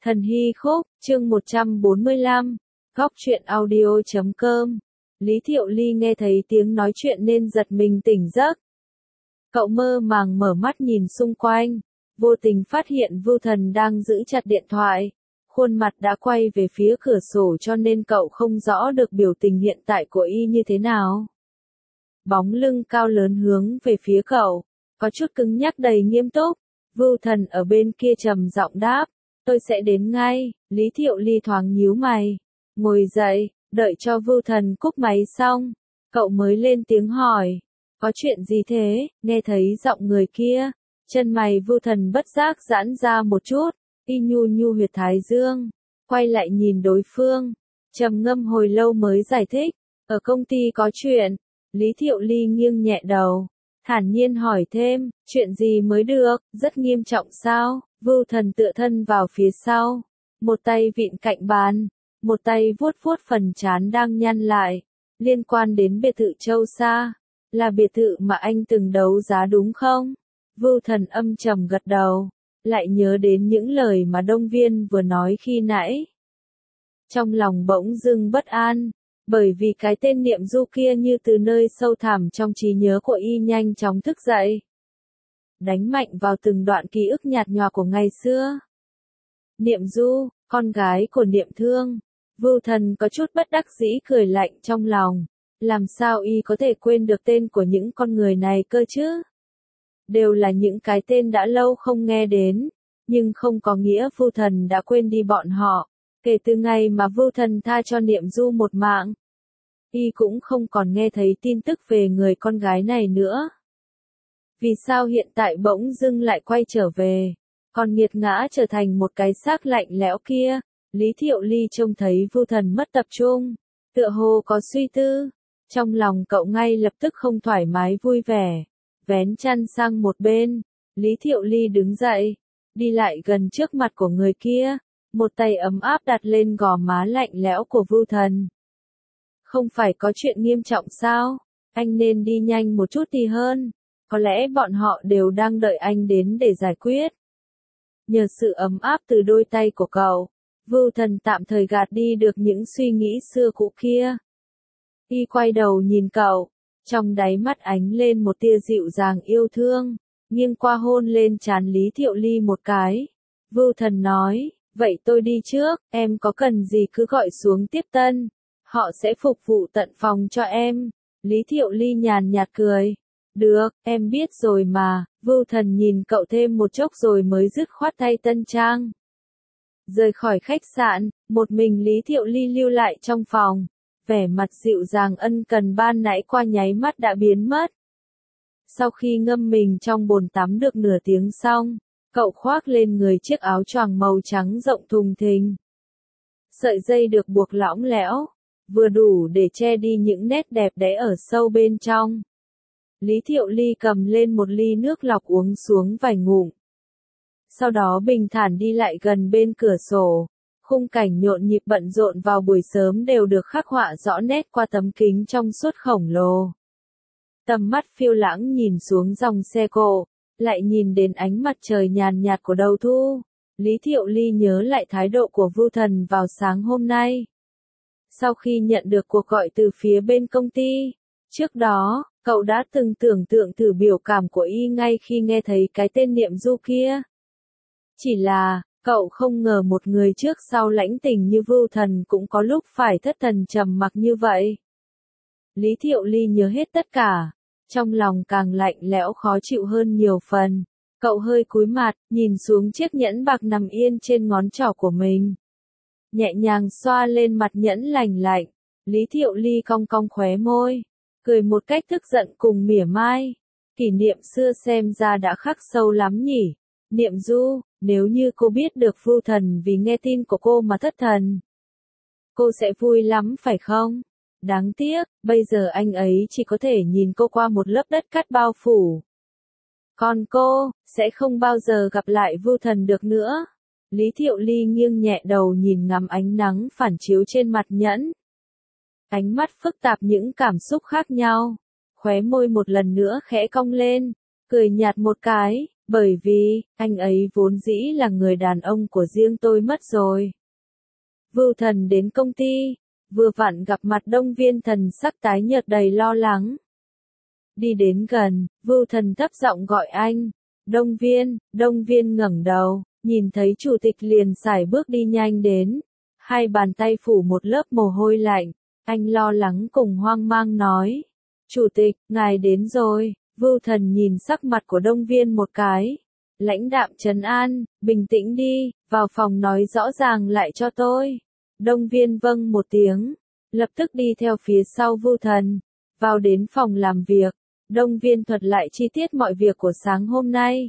Thần Hy Khúc, chương 145, góc truyện audio.com. Lý Thiệu Ly nghe thấy tiếng nói chuyện nên giật mình tỉnh giấc. Cậu mơ màng mở mắt nhìn xung quanh, vô tình phát hiện Vưu Thần đang giữ chặt điện thoại. Khuôn mặt đã quay về phía cửa sổ cho nên cậu không rõ được biểu tình hiện tại của y như thế nào. Bóng lưng cao lớn hướng về phía cậu, có chút cứng nhắc đầy nghiêm túc. Vưu Thần ở bên kia trầm giọng đáp, tôi sẽ đến ngay. Lý Thiệu Ly thoáng nhíu mày, ngồi dậy, đợi cho Vưu Thần cúp máy xong, cậu mới lên tiếng hỏi, có chuyện gì thế? Nghe thấy giọng người kia, chân mày Vưu Thần bất giác giãn ra một chút, y nhu nhu huyệt thái dương, quay lại nhìn đối phương, trầm ngâm hồi lâu mới giải thích, ở công ty có chuyện. Lý Thiệu Ly nghiêng nhẹ đầu, thản nhiên hỏi thêm, chuyện gì mới được, rất nghiêm trọng sao? Vưu Thần tựa thân vào phía sau, một tay vịn cạnh bàn, một tay vuốt vuốt phần trán đang nhăn lại, liên quan đến biệt thự Châu Sa, là biệt thự mà anh từng đấu giá đúng không? Vưu Thần âm trầm gật đầu, lại nhớ đến những lời mà Đông Viên vừa nói khi nãy. Trong lòng bỗng dưng bất an, bởi vì cái tên Niệm Du kia như từ nơi sâu thẳm trong trí nhớ của y nhanh chóng thức dậy, đánh mạnh vào từng đoạn ký ức nhạt nhòa của ngày xưa. Niệm Du, con gái của Niệm Thương. Vưu Thần có chút bất đắc dĩ cười lạnh trong lòng, làm sao y có thể quên được tên của những con người này cơ chứ? Đều là những cái tên đã lâu không nghe đến, nhưng không có nghĩa Vưu Thần đã quên đi bọn họ. Kể từ ngày mà Vưu Thần tha cho Niệm Du một mạng, y cũng không còn nghe thấy tin tức về người con gái này nữa. Vì sao hiện tại bỗng dưng lại quay trở về, còn nghiệt ngã trở thành một cái xác lạnh lẽo kia? Lý Thiệu Ly trông thấy Vưu Thần mất tập trung, tựa hồ có suy tư, trong lòng cậu ngay lập tức không thoải mái vui vẻ, vén chăn sang một bên. Lý Thiệu Ly đứng dậy, đi lại gần trước mặt của người kia, một tay ấm áp đặt lên gò má lạnh lẽo của Vưu Thần. Không phải có chuyện nghiêm trọng sao? Anh nên đi nhanh một chút thì hơn, có lẽ bọn họ đều đang đợi anh đến để giải quyết. Nhờ sự ấm áp từ đôi tay của cậu, Vưu Thần tạm thời gạt đi được những suy nghĩ xưa cũ kia. Y quay đầu nhìn cậu, trong đáy mắt ánh lên một tia dịu dàng yêu thương, nghiêng qua hôn lên trán Lý Thiệu Ly một cái. Vưu Thần nói, vậy tôi đi trước, em có cần gì cứ gọi xuống tiếp tân, họ sẽ phục vụ tận phòng cho em. Lý Thiệu Ly nhàn nhạt cười, được, em biết rồi mà. Vưu Thần nhìn cậu thêm một chốc rồi mới dứt khoát thay tân trang. Rời khỏi khách sạn, một mình Lý Thiệu Ly lưu lại trong phòng, vẻ mặt dịu dàng ân cần ban nãy qua nháy mắt đã biến mất. Sau khi ngâm mình trong bồn tắm được nửa tiếng xong, cậu khoác lên người chiếc áo choàng màu trắng rộng thùng thình. Sợi dây được buộc lõng lẽo, vừa đủ để che đi những nét đẹp đẽ ở sâu bên trong. Lý Thiệu Ly cầm lên một ly nước lọc uống xuống vài ngụm. Sau đó bình thản đi lại gần bên cửa sổ, khung cảnh nhộn nhịp bận rộn vào buổi sớm đều được khắc họa rõ nét qua tấm kính trong suốt khổng lồ. Tầm mắt phiêu lãng nhìn xuống dòng xe cộ, lại nhìn đến ánh mặt trời nhàn nhạt của đầu thu. Lý Thiệu Ly nhớ lại thái độ của Vưu Thần vào sáng hôm nay. Sau khi nhận được cuộc gọi từ phía bên công ty, trước đó, cậu đã từng tưởng tượng thử biểu cảm của y ngay khi nghe thấy cái tên Niệm Du kia. Chỉ là, cậu không ngờ một người trước sau lãnh tình như Vưu Thần cũng có lúc phải thất thần trầm mặc như vậy. Lý Thiệu Ly nhớ hết tất cả, trong lòng càng lạnh lẽo khó chịu hơn nhiều phần. Cậu hơi cúi mặt, nhìn xuống chiếc nhẫn bạc nằm yên trên ngón trỏ của mình. Nhẹ nhàng xoa lên mặt nhẫn lành lạnh, Lý Thiệu Ly cong cong khóe môi, cười một cách tức giận cùng mỉa mai. Kỷ niệm xưa xem ra đã khắc sâu lắm nhỉ. Niệm Du, nếu như cô biết được Vưu Thần vì nghe tin của cô mà thất thần, cô sẽ vui lắm phải không? Đáng tiếc, bây giờ anh ấy chỉ có thể nhìn cô qua một lớp đất cát bao phủ. Còn cô, sẽ không bao giờ gặp lại Vưu Thần được nữa. Lý Thiệu Ly nghiêng nhẹ đầu nhìn ngắm ánh nắng phản chiếu trên mặt nhẫn. Ánh mắt phức tạp những cảm xúc khác nhau. Khóe môi một lần nữa khẽ cong lên, cười nhạt một cái, Bởi vì, anh ấy vốn dĩ là người đàn ông của riêng tôi mất rồi. Vưu Thần đến công ty, vừa vặn gặp mặt Đông Viên, thần sắc tái nhợt đầy lo lắng. Đi đến gần, Vưu Thần thấp giọng gọi anh. Đông Viên ngẩng đầu, nhìn thấy chủ tịch liền sải bước đi nhanh đến. Hai bàn tay phủ một lớp mồ hôi lạnh, anh lo lắng cùng hoang mang nói. Chủ tịch, ngài đến rồi. Vưu Thần nhìn sắc mặt của Đông Viên một cái. Lãnh đạm trấn an, bình tĩnh đi, vào phòng nói rõ ràng lại cho tôi. Đông Viên vâng một tiếng, lập tức đi theo phía sau Vưu Thần, vào đến phòng làm việc. Đông Viên thuật lại chi tiết mọi việc của sáng hôm nay.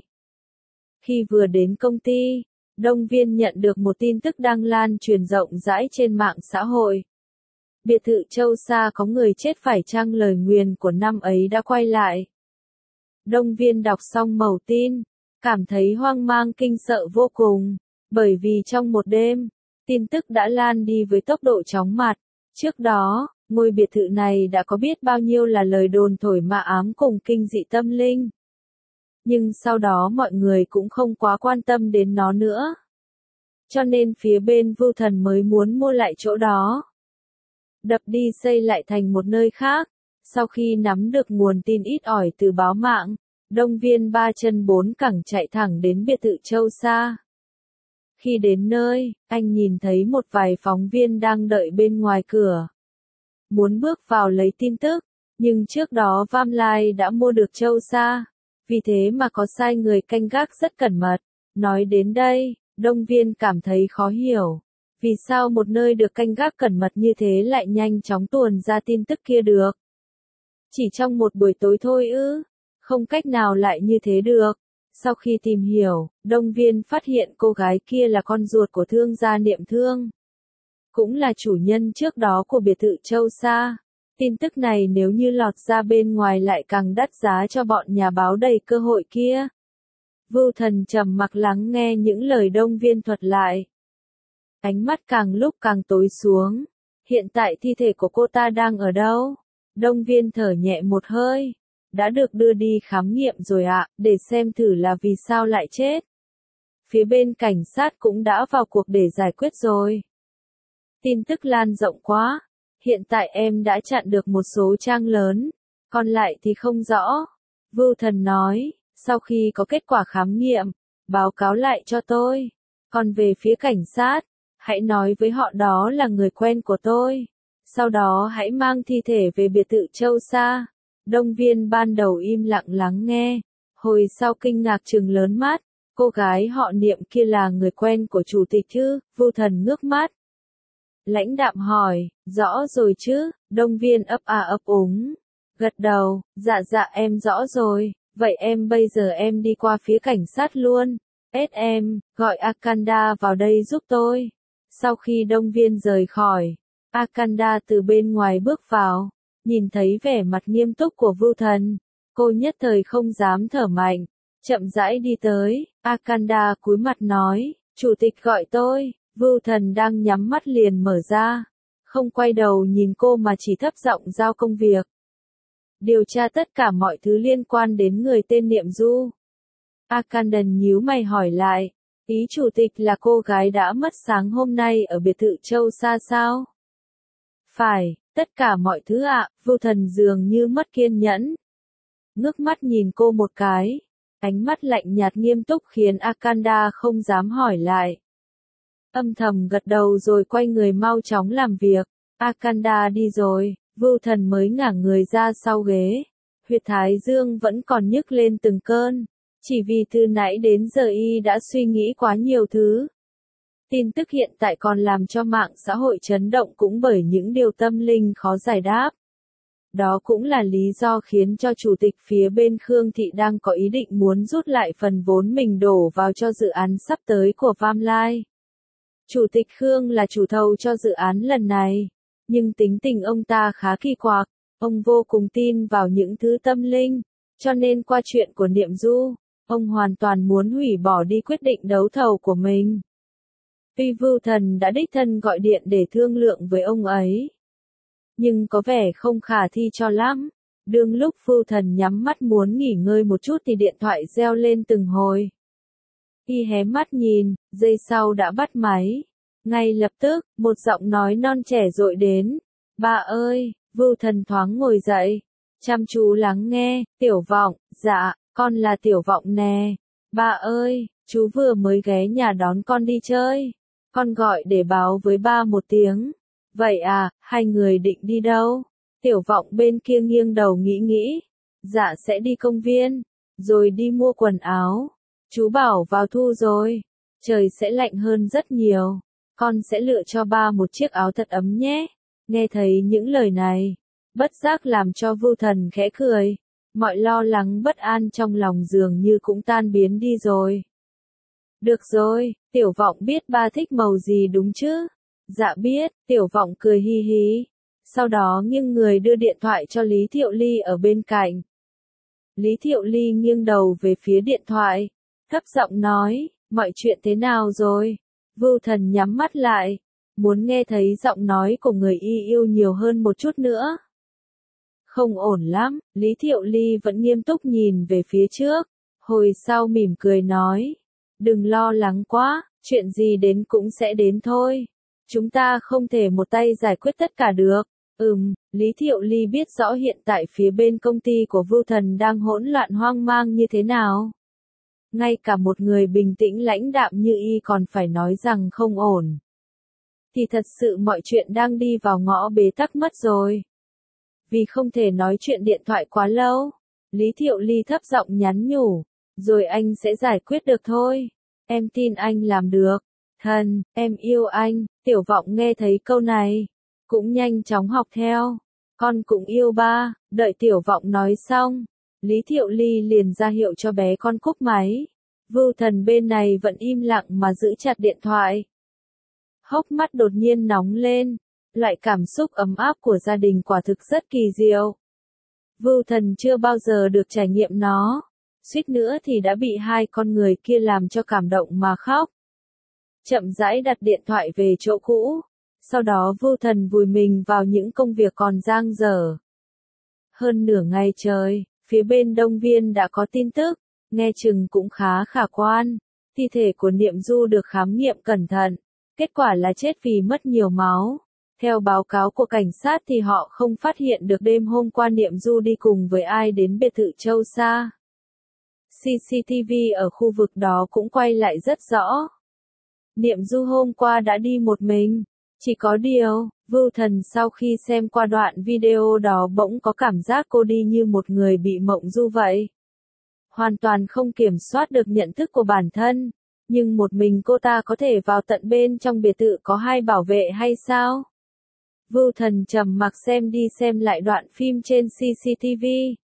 Khi vừa đến công ty, Đông Viên nhận được một tin tức đang lan truyền rộng rãi trên mạng xã hội. Biệt thự Châu Sa có người chết, phải chăng lời nguyền của năm ấy đã quay lại. Đông Viên đọc xong mẩu tin, cảm thấy hoang mang kinh sợ vô cùng, bởi vì trong một đêm, tin tức đã lan đi với tốc độ chóng mặt. Trước đó, ngôi biệt thự này đã có biết bao nhiêu là lời đồn thổi ma ám cùng kinh dị tâm linh. Nhưng sau đó mọi người cũng không quá quan tâm đến nó nữa. Cho nên phía bên Vưu Thần mới muốn mua lại chỗ đó. Đập đi xây lại thành một nơi khác. Sau khi nắm được nguồn tin ít ỏi từ báo mạng, Đông Viên ba chân bốn cẳng chạy thẳng đến biệt thự Châu Sa. Khi đến nơi, anh nhìn thấy một vài phóng viên đang đợi bên ngoài cửa. Muốn bước vào lấy tin tức, nhưng trước đó Vam Lai đã mua được Châu Sa, vì thế mà có sai người canh gác rất cẩn mật. Nói đến đây, Đông Viên cảm thấy khó hiểu. Vì sao một nơi được canh gác cẩn mật như thế lại nhanh chóng tuồn ra tin tức kia được? Chỉ trong một buổi tối thôi ư? Không cách nào lại như thế được. Sau khi tìm hiểu, Đông Viên phát hiện cô gái kia là con ruột của thương gia Niệm Thương. Cũng là chủ nhân trước đó của biệt thự Châu Sa. Tin tức này nếu như lọt ra bên ngoài lại càng đắt giá cho bọn nhà báo đầy cơ hội kia. Vưu Thần trầm mặc lắng nghe những lời Đông Viên thuật lại. Ánh mắt càng lúc càng tối xuống. Hiện tại thi thể của cô ta đang ở đâu? Đông Viên thở nhẹ một hơi. Đã được đưa đi khám nghiệm rồi ạ, để xem thử là vì sao lại chết. Phía bên cảnh sát cũng đã vào cuộc để giải quyết rồi. Tin tức lan rộng quá. Hiện tại em đã chặn được một số trang lớn, còn lại thì không rõ. Vưu Thần nói, sau khi có kết quả khám nghiệm, báo cáo lại cho tôi. Còn về phía cảnh sát, hãy nói với họ đó là người quen của tôi. Sau đó hãy mang thi thể về biệt thự Châu Sa. Đông Viên ban đầu im lặng lắng nghe, hồi sau kinh ngạc trừng lớn mắt. Cô gái họ Niệm kia là người quen của chủ tịch chứ? Vưu Thần ngước mắt. Lãnh đạm hỏi, rõ rồi chứ? Đông Viên ấp a ấp úng. Gật đầu, dạ em rõ rồi, vậy em bây giờ em đi qua phía cảnh sát luôn. SM, gọi Akanda vào đây giúp tôi. Sau khi Đông Viên rời khỏi, Akanda từ bên ngoài bước vào, nhìn thấy vẻ mặt nghiêm túc của Vưu Thần. Cô nhất thời không dám thở mạnh, chậm rãi đi tới, Akanda cúi mặt nói, chủ tịch gọi tôi. Vưu Thần đang nhắm mắt liền mở ra, không quay đầu nhìn cô mà chỉ thấp giọng giao công việc. Điều tra tất cả mọi thứ liên quan đến người tên Niệm Du. Akandan nhíu mày hỏi lại, ý chủ tịch là cô gái đã mất sáng hôm nay ở biệt thự Châu Sa sao? Phải, tất cả mọi thứ ạ. Vưu Thần dường như mất kiên nhẫn. Ngước mắt nhìn cô một cái, ánh mắt lạnh nhạt nghiêm túc khiến Akanda không dám hỏi lại. Âm thầm gật đầu rồi quay người mau chóng làm việc. Akanda đi rồi, Vưu Thần mới ngả người ra sau ghế. Huyệt thái dương vẫn còn nhức lên từng cơn. Chỉ vì từ nãy đến giờ y đã suy nghĩ quá nhiều thứ. Tin tức hiện tại còn làm cho mạng xã hội chấn động cũng bởi những điều tâm linh khó giải đáp. Đó cũng là lý do khiến cho chủ tịch phía bên Khương Thị đang có ý định muốn rút lại phần vốn mình đổ vào cho dự án sắp tới của Vam Lai. Chủ tịch Khương là chủ thầu cho dự án lần này, nhưng tính tình ông ta khá kỳ quặc, ông vô cùng tin vào những thứ tâm linh, cho nên qua chuyện của Niệm Du, ông hoàn toàn muốn hủy bỏ đi quyết định đấu thầu của mình. Tuy Vưu Thần đã đích thân gọi điện để thương lượng với ông ấy, nhưng có vẻ không khả thi cho lắm. Đương lúc Vưu Thần nhắm mắt muốn nghỉ ngơi một chút thì điện thoại reo lên từng hồi. Y hé mắt nhìn, giây sau đã bắt máy. Ngay lập tức, một giọng nói non trẻ dội đến. Ba ơi, Vưu Thần thoáng ngồi dậy. Chăm chú lắng nghe, Tiểu Vọng, dạ, con là Tiểu Vọng nè. Ba ơi, chú vừa mới ghé nhà đón con đi chơi. Con gọi để báo với ba một tiếng. Vậy à, hai người định đi đâu? Tiểu Vọng bên kia nghiêng đầu nghĩ. Dạ sẽ đi công viên, rồi đi mua quần áo. Chú bảo vào thu rồi, trời sẽ lạnh hơn rất nhiều. Con sẽ lựa cho ba một chiếc áo thật ấm nhé. Nghe thấy những lời này, bất giác làm cho Vưu Thần khẽ cười. Mọi lo lắng bất an trong lòng dường như cũng tan biến đi rồi. Được rồi, Tiểu Vọng biết ba thích màu gì đúng chứ? Dạ biết, Tiểu Vọng cười hi hí. Sau đó nghiêng người đưa điện thoại cho Lý Thiệu Ly ở bên cạnh. Lý Thiệu Ly nghiêng đầu về phía điện thoại, thấp giọng nói, mọi chuyện thế nào rồi? Vưu Thần nhắm mắt lại, muốn nghe thấy giọng nói của người y yêu nhiều hơn một chút nữa. Không ổn lắm, Lý Thiệu Ly vẫn nghiêm túc nhìn về phía trước, hồi sau mỉm cười nói, đừng lo lắng quá, chuyện gì đến cũng sẽ đến thôi. Chúng ta không thể một tay giải quyết tất cả được. Lý Thiệu Ly biết rõ hiện tại phía bên công ty của Vưu Thần đang hỗn loạn hoang mang như thế nào. Ngay cả một người bình tĩnh lãnh đạm như y còn phải nói rằng không ổn. Thì thật sự mọi chuyện đang đi vào ngõ bế tắc mất rồi. Vì không thể nói chuyện điện thoại quá lâu, Lý Thiệu Ly thấp giọng nhắn nhủ, rồi anh sẽ giải quyết được thôi. Em tin anh làm được. Thần, em yêu anh. Tiểu Vọng nghe thấy câu này, cũng nhanh chóng học theo. Con cũng yêu ba. Đợi Tiểu Vọng nói xong, Lý Thiệu Ly liền ra hiệu cho bé con cúp máy. Vưu Thần bên này vẫn im lặng mà giữ chặt điện thoại. Hốc mắt đột nhiên nóng lên. Loại cảm xúc ấm áp của gia đình quả thực rất kỳ diệu. Vưu Thần chưa bao giờ được trải nghiệm nó. Suýt nữa thì đã bị hai con người kia làm cho cảm động mà khóc. Chậm rãi đặt điện thoại về chỗ cũ. Sau đó Vưu Thần vùi mình vào những công việc còn dang dở. Hơn nửa ngày trời, phía bên Đông Viên đã có tin tức, nghe chừng cũng khá khả quan. Thi thể của Niệm Du được khám nghiệm cẩn thận, kết quả là chết vì mất nhiều máu. Theo báo cáo của cảnh sát thì họ không phát hiện được đêm hôm qua Niệm Du đi cùng với ai đến biệt thự Châu Sa. CCTV ở khu vực đó cũng quay lại rất rõ. Niệm Du hôm qua đã đi một mình. Chỉ có điều, Vưu Thần sau khi xem qua đoạn video đó bỗng có cảm giác cô đi như một người bị mộng du vậy. Hoàn toàn không kiểm soát được nhận thức của bản thân. Nhưng một mình cô ta có thể vào tận bên trong biệt thự có hai bảo vệ hay sao? Vưu Thần trầm mặc xem đi xem lại đoạn phim trên CCTV.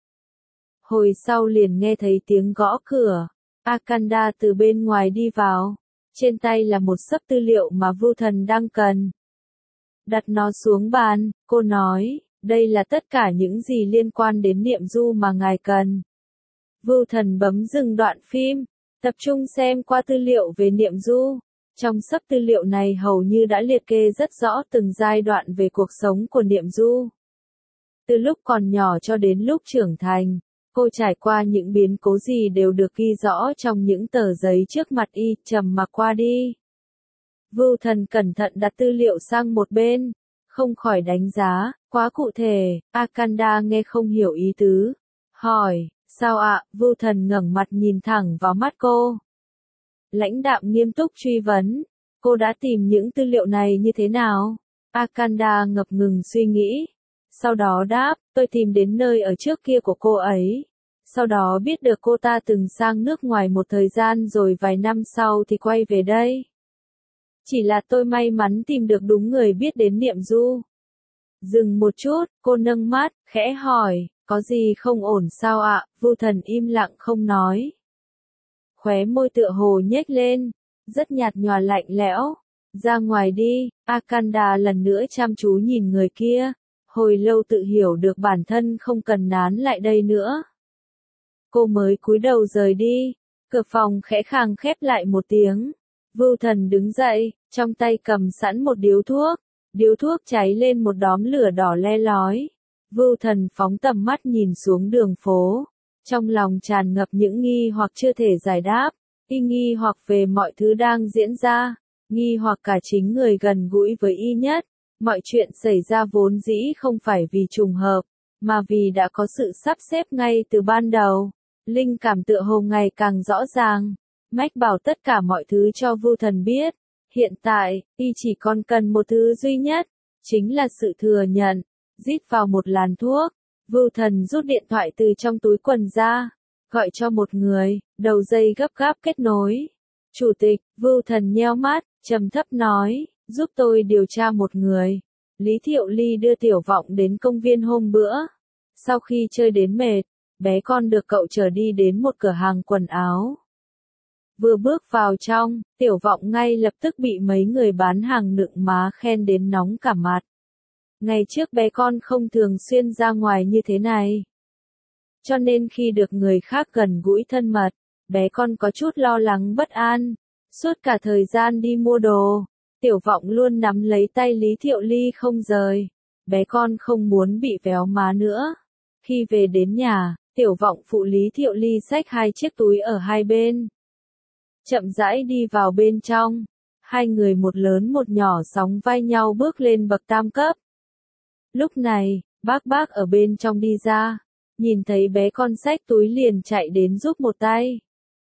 Hồi sau liền nghe thấy tiếng gõ cửa. Akanda từ bên ngoài đi vào. Trên tay là một xấp tư liệu mà Vưu Thần đang cần. Đặt nó xuống bàn, cô nói, đây là tất cả những gì liên quan đến Niệm Du mà ngài cần. Vưu Thần bấm dừng đoạn phim, tập trung xem qua tư liệu về Niệm Du. Trong xấp tư liệu này hầu như đã liệt kê rất rõ từng giai đoạn về cuộc sống của Niệm Du. Từ lúc còn nhỏ cho đến lúc trưởng thành, cô trải qua những biến cố gì đều được ghi rõ trong những tờ giấy trước mặt y, trầm mặc qua đi. Vưu Thần cẩn thận đặt tư liệu sang một bên, không khỏi đánh giá, quá cụ thể. Akanda nghe không hiểu ý tứ, hỏi, sao ạ? Vưu Thần ngẩng mặt nhìn thẳng vào mắt cô. Lãnh đạm nghiêm túc truy vấn, cô đã tìm những tư liệu này như thế nào? Akanda ngập ngừng suy nghĩ, sau đó đáp, tôi tìm đến nơi ở trước kia của cô ấy. Sau đó biết được cô ta từng sang nước ngoài một thời gian rồi vài năm sau thì quay về đây. Chỉ là tôi may mắn tìm được đúng người biết đến Niệm Du. Dừng một chút, cô nâng mắt, khẽ hỏi, có gì không ổn sao ạ? Vưu Thần im lặng không nói. Khóe môi tựa hồ nhếch lên, rất nhạt nhòa lạnh lẽo. Ra ngoài đi. Akanda lần nữa chăm chú nhìn người kia, hồi lâu tự hiểu được bản thân không cần nán lại đây nữa. Cô mới cúi đầu rời đi, cửa phòng khẽ khàng khép lại một tiếng. Vưu Thần đứng dậy, trong tay cầm sẵn một điếu thuốc cháy lên một đốm lửa đỏ le lói. Vưu Thần phóng tầm mắt nhìn xuống đường phố, trong lòng tràn ngập những nghi hoặc chưa thể giải đáp, nghi hoặc về mọi thứ đang diễn ra, nghi hoặc cả chính người gần gũi với y nhất. Mọi chuyện xảy ra vốn dĩ không phải vì trùng hợp, mà vì đã có sự sắp xếp ngay từ ban đầu. Linh cảm tựa hồ ngày càng rõ ràng. Mách bảo tất cả mọi thứ cho Vưu Thần biết. Hiện tại, y chỉ còn cần một thứ duy nhất, chính là sự thừa nhận. Rít vào một làn thuốc, Vưu Thần rút điện thoại từ trong túi quần ra, gọi cho một người, đầu dây gấp gáp kết nối. Chủ tịch, Vưu Thần nheo mắt, trầm thấp nói, giúp tôi điều tra một người. Lý Thiệu Ly đưa Tiểu Vọng đến công viên hôm bữa. Sau khi chơi đến mệt, bé con được cậu chở đi đến một cửa hàng quần áo. Vừa bước vào trong, Tiểu Vọng ngay lập tức bị mấy người bán hàng nựng má khen đến nóng cả mặt. Ngày trước bé con không thường xuyên ra ngoài như thế này. Cho nên khi được người khác gần gũi thân mật, bé con có chút lo lắng bất an. Suốt cả thời gian đi mua đồ, Tiểu Vọng luôn nắm lấy tay Lý Thiệu Ly không rời. Bé con không muốn bị véo má nữa. Khi về đến nhà, Tiểu Vọng phụ Lý Thiệu Ly xách hai chiếc túi ở hai bên. Chậm rãi đi vào bên trong. Hai người một lớn một nhỏ sóng vai nhau bước lên bậc tam cấp. Lúc này, bác ở bên trong đi ra. Nhìn thấy bé con xách túi liền chạy đến giúp một tay.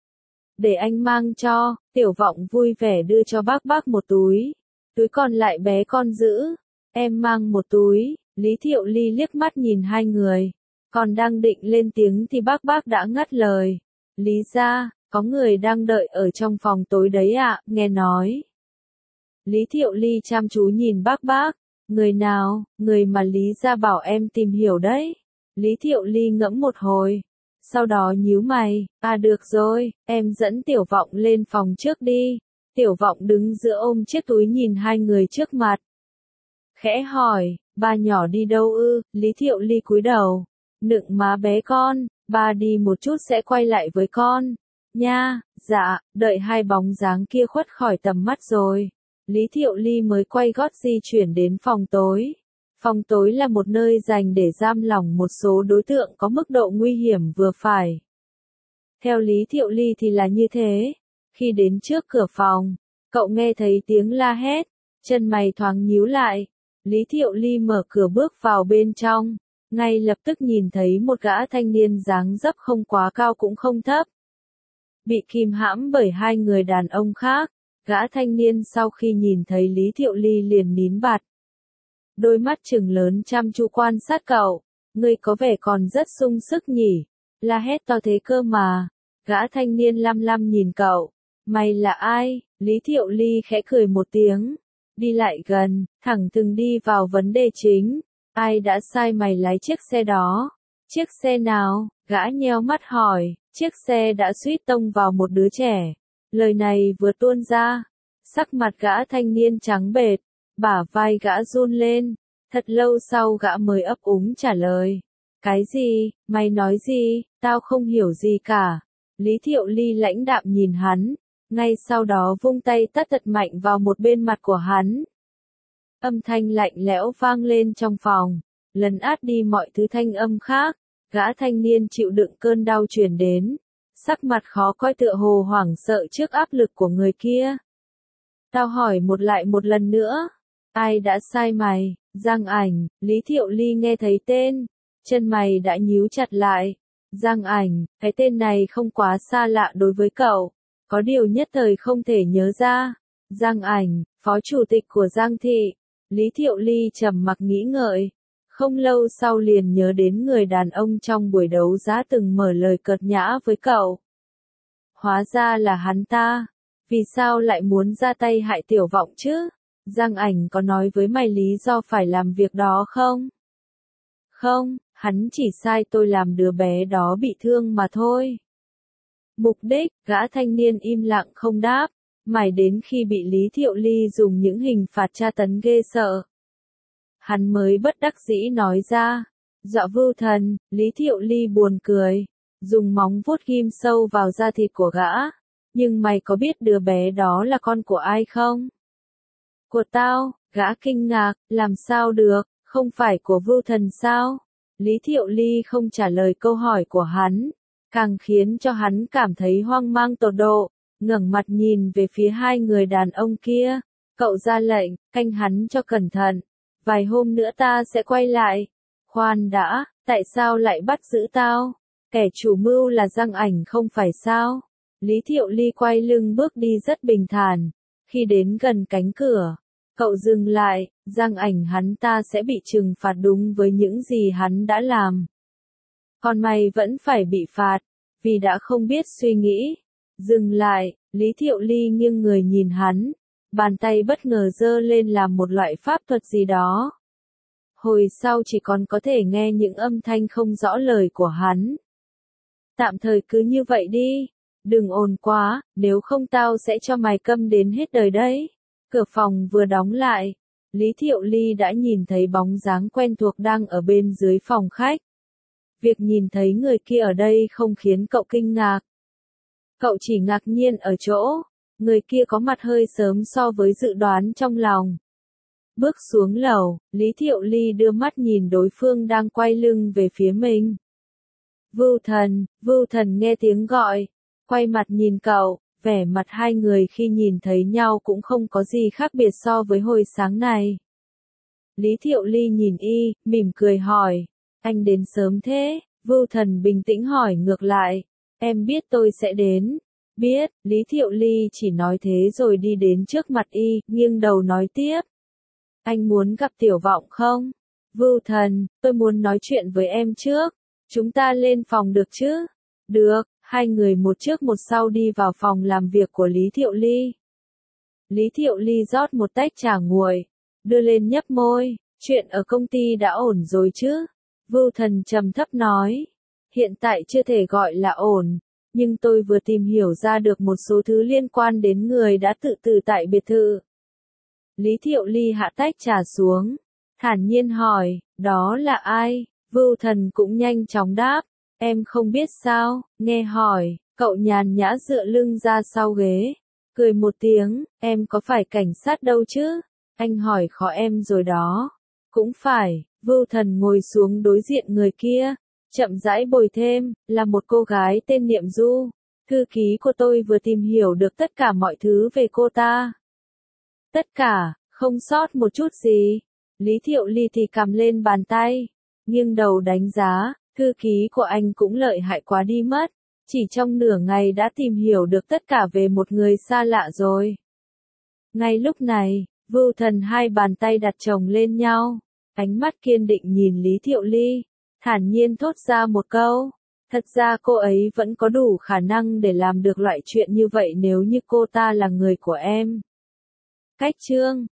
Để anh mang cho, Tiểu Vọng vui vẻ đưa cho bác một túi. Túi còn lại bé con giữ. Em mang một túi. Lý Thiệu Ly liếc mắt nhìn hai người. Còn đang định lên tiếng thì bác đã ngắt lời. Lý gia, có người đang đợi ở trong phòng tối đấy ạ, nghe nói. Lý Thiệu Ly chăm chú nhìn bác. Người nào, người mà Lý gia bảo em tìm hiểu đấy. Lý Thiệu Ly ngẫm một hồi. Sau đó nhíu mày, được rồi, em dẫn Tiểu Vọng lên phòng trước đi. Tiểu Vọng đứng giữa ôm chiếc túi nhìn hai người trước mặt. Khẽ hỏi, ba nhỏ đi đâu ư? Lý Thiệu Ly cúi đầu, nựng má bé con, ba đi một chút sẽ quay lại với con. Nha, dạ, đợi hai bóng dáng kia khuất khỏi tầm mắt rồi. Lý Thiệu Ly mới quay gót di chuyển đến phòng tối. Phòng tối là một nơi dành để giam lỏng một số đối tượng có mức độ nguy hiểm vừa phải. Theo Lý Thiệu Ly thì là như thế. Khi đến trước cửa phòng, cậu nghe thấy tiếng la hét, chân mày thoáng nhíu lại. Lý Thiệu Ly mở cửa bước vào bên trong, ngay lập tức nhìn thấy một gã thanh niên dáng dấp không quá cao cũng không thấp. Bị kìm hãm bởi hai người đàn ông khác, gã thanh niên sau khi nhìn thấy Lý Thiệu Ly liền nín bặt. Đôi mắt trừng lớn chăm chú quan sát cậu, ngươi có vẻ còn rất sung sức nhỉ, la hét to thế cơ mà. Gã thanh niên lăm nhìn cậu, mày là ai? Lý Thiệu Ly khẽ cười một tiếng, đi lại gần, thẳng thừng đi vào vấn đề chính. Ai đã sai mày lái chiếc xe đó? Chiếc xe nào? Gã nheo mắt hỏi, chiếc xe đã suýt tông vào một đứa trẻ. Lời này vừa tuôn ra, sắc mặt gã thanh niên trắng bệch, bả vai gã run lên. Thật lâu sau gã mới ấp úng trả lời. Cái gì? Mày nói gì? Tao không hiểu gì cả. Lý Thiệu Ly lãnh đạm nhìn hắn, ngay sau đó vung tay tát thật mạnh vào một bên mặt của hắn. Âm thanh lạnh lẽo vang lên trong phòng, lấn át đi mọi thứ thanh âm khác. Gã thanh niên chịu đựng cơn đau truyền đến, sắc mặt khó coi tựa hồ hoảng sợ trước áp lực của người kia. Tao hỏi lại một lần nữa, ai đã sai mày? Giang Ảnh. Lý Thiệu Ly nghe thấy tên, chân mày đã nhíu chặt lại. Giang Ảnh, cái tên này không quá xa lạ đối với cậu, có điều nhất thời không thể nhớ ra. Giang Ảnh, phó chủ tịch của Giang Thị. Lý Thiệu Ly trầm mặc nghĩ ngợi, không lâu sau liền nhớ đến người đàn ông trong buổi đấu giá từng mở lời cợt nhã với cậu. Hóa ra là hắn ta, vì sao lại muốn ra tay hại Tiểu Vọng chứ? Giang Ảnh có nói với mày lý do phải làm việc đó không? Không, hắn chỉ sai tôi làm đứa bé đó bị thương mà thôi. Mục đích, gã thanh niên im lặng không đáp, mãi đến khi bị Lý Thiệu Ly dùng những hình phạt tra tấn ghê sợ. Hắn mới bất đắc dĩ nói ra, dọa Vưu Thần. Lý Thiệu Ly buồn cười, dùng móng vuốt ghim sâu vào da thịt của gã. Nhưng mày có biết đứa bé đó là con của ai không? Của tao. Gã kinh ngạc, làm sao được, không phải của Vưu Thần sao? Lý Thiệu Ly không trả lời câu hỏi của hắn, càng khiến cho hắn cảm thấy hoang mang tột độ, ngẩng mặt nhìn về phía hai người đàn ông kia. Cậu ra lệnh, canh hắn cho cẩn thận, vài hôm nữa ta sẽ quay lại. Khoan đã, tại sao lại bắt giữ tao? Kẻ chủ mưu là Giang Ảnh không phải sao? Lý Thiệu Ly quay lưng bước đi rất bình thản. Khi đến gần cánh cửa, cậu dừng lại, Giang Ảnh hắn ta sẽ bị trừng phạt đúng với những gì hắn đã làm. Còn mày vẫn phải bị phạt, vì đã không biết suy nghĩ. Dừng lại, Lý Thiệu Ly nghiêng người nhìn hắn, bàn tay bất ngờ giơ lên làm một loại pháp thuật gì đó. Hồi sau chỉ còn có thể nghe những âm thanh không rõ lời của hắn. Tạm thời cứ như vậy đi, đừng ồn quá, nếu không tao sẽ cho mày câm đến hết đời đấy. Cửa phòng vừa đóng lại, Lý Thiệu Ly đã nhìn thấy bóng dáng quen thuộc đang ở bên dưới phòng khách. Việc nhìn thấy người kia ở đây không khiến cậu kinh ngạc. Cậu chỉ ngạc nhiên ở chỗ, người kia có mặt hơi sớm so với dự đoán trong lòng. Bước xuống lầu, Lý Thiệu Ly đưa mắt nhìn đối phương đang quay lưng về phía mình. Vưu Thần nghe tiếng gọi, quay mặt nhìn cậu, vẻ mặt hai người khi nhìn thấy nhau cũng không có gì khác biệt so với hồi sáng này. Lý Thiệu Ly nhìn y, mỉm cười hỏi, anh đến sớm thế? Vưu Thần bình tĩnh hỏi ngược lại, em biết tôi sẽ đến. Biết, Lý Thiệu Ly chỉ nói thế rồi đi đến trước mặt y, nghiêng đầu nói tiếp. Anh muốn gặp Tiểu Vọng không? Vưu Thần, tôi muốn nói chuyện với em trước. Chúng ta lên phòng được chứ? Được, hai người một trước một sau đi vào phòng làm việc của Lý Thiệu Ly. Lý Thiệu Ly rót một tách trà nguội, đưa lên nhấp môi, chuyện ở công ty đã ổn rồi chứ? Vưu Thần trầm thấp nói, hiện tại chưa thể gọi là ổn, nhưng tôi vừa tìm hiểu ra được một số thứ liên quan đến người đã tự tử tại biệt thự. Lý Thiệu Ly hạ tách trà xuống, thản nhiên hỏi, đó là ai? Vưu Thần cũng nhanh chóng đáp, em không biết sao, nghe hỏi, cậu nhàn nhã dựa lưng ra sau ghế, cười một tiếng, em có phải cảnh sát đâu chứ? Anh hỏi khó em rồi đó. Cũng phải, Vưu Thần ngồi xuống đối diện người kia, chậm rãi bồi thêm, là một cô gái tên Niệm Du. Thư ký của tôi vừa tìm hiểu được tất cả mọi thứ về cô ta. Tất cả, không sót một chút gì. Lý Thiệu Ly thì cầm lên bàn tay, nghiêng đầu đánh giá, thư ký của anh cũng lợi hại quá đi mất. Chỉ trong nửa ngày đã tìm hiểu được tất cả về một người xa lạ rồi. Ngay lúc này, Vưu Thần hai bàn tay đặt chồng lên nhau, ánh mắt kiên định nhìn Lý Thiệu Ly, thản nhiên thốt ra một câu. Thật ra cô ấy vẫn có đủ khả năng để làm được loại chuyện như vậy nếu như cô ta là người của em. Cách chương